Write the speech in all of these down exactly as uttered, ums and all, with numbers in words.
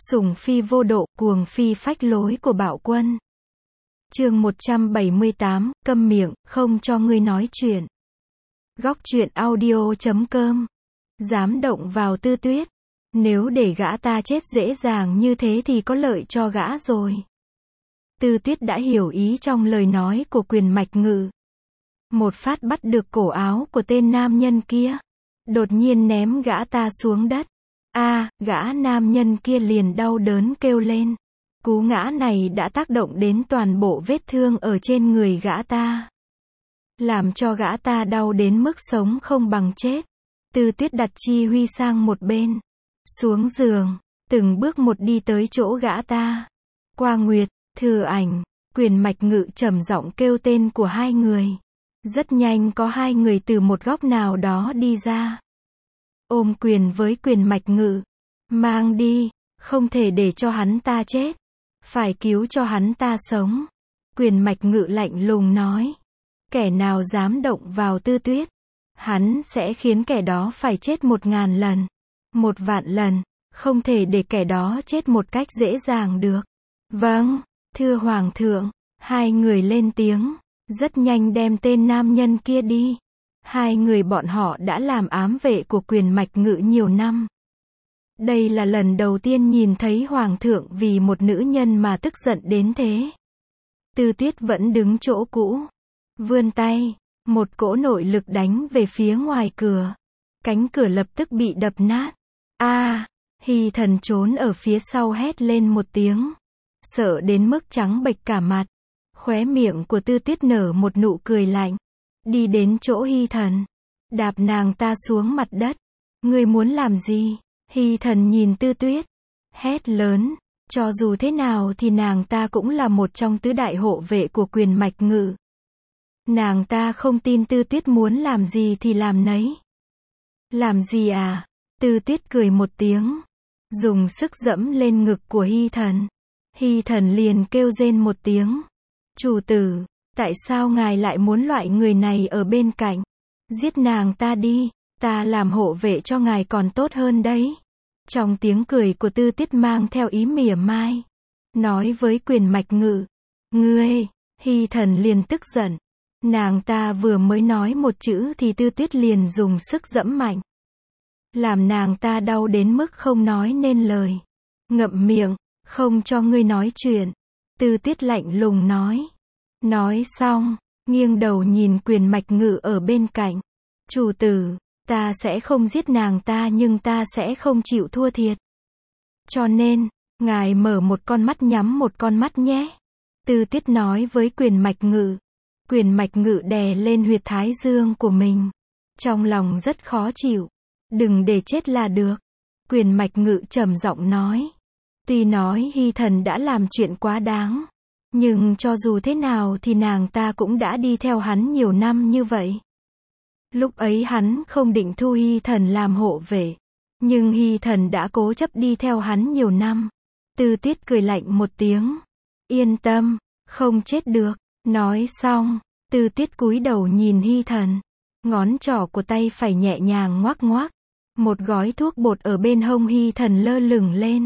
Sủng phi vô độ, cuồng phi phách lối của Bạo Quân. Chương một trăm bảy mươi tám, câm miệng, không cho ngươi nói chuyện. Góc truyện audio chấm com. Dám động vào Tư Tuyết. Nếu để gã ta chết dễ dàng như thế thì có lợi cho gã rồi. Tư Tuyết đã hiểu ý trong lời nói của Quyền Mạch Ngự. Một phát bắt được cổ áo của tên nam nhân kia. Đột nhiên ném gã ta xuống đất. A, à, gã nam nhân kia liền đau đớn kêu lên. Cú ngã này đã tác động đến toàn bộ vết thương ở trên người gã ta. Làm cho gã ta đau đến mức sống không bằng chết. Tư Tuyết đặt Chi Huy sang một bên. Xuống giường, từng bước một đi tới chỗ gã ta. Qua Nguyệt, Thừa Ảnh, Quyền Mạch Ngự trầm giọng kêu tên của hai người. Rất nhanh có hai người từ một góc nào đó đi ra. Ôm quyền với Quyền Mạch Ngự. Mang đi, không thể để cho hắn ta chết. Phải cứu cho hắn ta sống. Quyền Mạch Ngự lạnh lùng nói. Kẻ nào dám động vào Tư Tuyết, hắn sẽ khiến kẻ đó phải chết một ngàn lần. Một vạn lần, không thể để kẻ đó chết một cách dễ dàng được. Vâng, thưa Hoàng thượng, hai người lên tiếng, rất nhanh đem tên nam nhân kia đi. Hai người bọn họ đã làm ám vệ của Quyền Mạch Ngự nhiều năm. Đây là lần đầu tiên nhìn thấy Hoàng thượng vì một nữ nhân mà tức giận đến thế. Tư Tuyết vẫn đứng chỗ cũ. Vươn tay, một cỗ nội lực đánh về phía ngoài cửa. Cánh cửa lập tức bị đập nát. A, à, Hy Thần trốn ở phía sau hét lên một tiếng. Sợ đến mức trắng bệch cả mặt. Khóe miệng của Tư Tuyết nở một nụ cười lạnh. Đi đến chỗ Hy Thần. Đạp nàng ta xuống mặt đất. Ngươi muốn làm gì? Hy Thần nhìn Tư Tuyết. Hét lớn. Cho dù thế nào thì nàng ta cũng là một trong tứ đại hộ vệ của Quyền Mạch Ngự. Nàng ta không tin Tư Tuyết muốn làm gì thì làm nấy. Làm gì à? Tư Tuyết cười một tiếng. Dùng sức dẫm lên ngực của Hy Thần. Hy Thần liền kêu rên một tiếng. Chủ tử, tại sao ngài lại muốn loại người này ở bên cạnh? Giết nàng ta đi, ta làm hộ vệ cho ngài còn tốt hơn đấy. Trong tiếng cười của Tư Tuyết mang theo ý mỉa mai. Nói với Quyền Mạch Ngự. Ngươi, Hy Thần liền tức giận. Nàng ta vừa mới nói một chữ thì Tư Tuyết liền dùng sức dẫm mạnh. Làm nàng ta đau đến mức không nói nên lời. Ngậm miệng, không cho ngươi nói chuyện. Tư Tuyết lạnh lùng nói. Nói xong, nghiêng đầu nhìn Quyền Mạch Ngự ở bên cạnh. Chủ tử, ta sẽ không giết nàng ta nhưng ta sẽ không chịu thua thiệt. Cho nên, ngài mở một con mắt nhắm một con mắt nhé. Tư Tuyết nói với Quyền Mạch Ngự. Quyền Mạch Ngự đè lên huyệt thái dương của mình. Trong lòng rất khó chịu. Đừng để chết là được. Quyền Mạch Ngự trầm giọng nói. Tuy nói Hy Thần đã làm chuyện quá đáng. Nhưng cho dù thế nào thì nàng ta cũng đã đi theo hắn nhiều năm như vậy. Lúc ấy hắn không định thu Hy Thần làm hộ vệ. Nhưng Hy Thần đã cố chấp đi theo hắn nhiều năm. Tư Tuyết cười lạnh một tiếng. Yên tâm, không chết được. Nói xong, Tư Tuyết cúi đầu nhìn Hy Thần. Ngón trỏ của tay phải nhẹ nhàng ngoắc ngoắc. Một gói thuốc bột ở bên hông Hy Thần lơ lửng lên.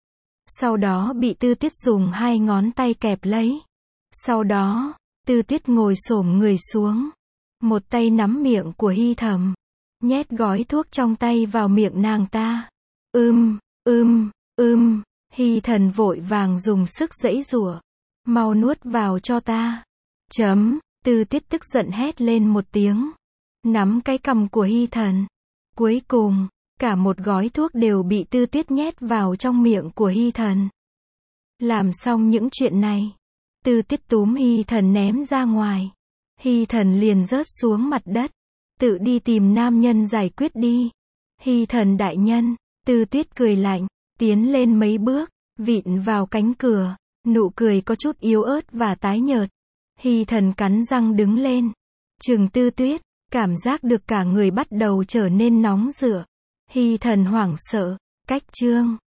Sau đó bị Tư Tuyết dùng hai ngón tay kẹp lấy. Sau đó, Tư Tuyết ngồi xổm người xuống. Một tay nắm miệng của Hy Thần. Nhét gói thuốc trong tay vào miệng nàng ta. Ưm, ưm, ưm. Hy Thần vội vàng dùng sức giãy giụa. Mau nuốt vào cho ta. Chấm, Tư Tuyết tức giận hét lên một tiếng. Nắm cái cằm của Hy Thần. Cuối cùng, cả một gói thuốc đều bị Tư Tuyết nhét vào trong miệng của Hy Thần. Làm xong những chuyện này, Tư Tuyết túm Hy Thần ném ra ngoài. Hy Thần liền rớt xuống mặt đất. Tự đi tìm nam nhân giải quyết đi. Hy Thần đại nhân, Tư Tuyết cười lạnh, tiến lên mấy bước, vịn vào cánh cửa. Nụ cười có chút yếu ớt và tái nhợt. Hy Thần cắn răng đứng lên. Trừng Tư Tuyết, cảm giác được cả người bắt đầu trở nên nóng rửa. Hy Thần hoảng sợ. Cách chương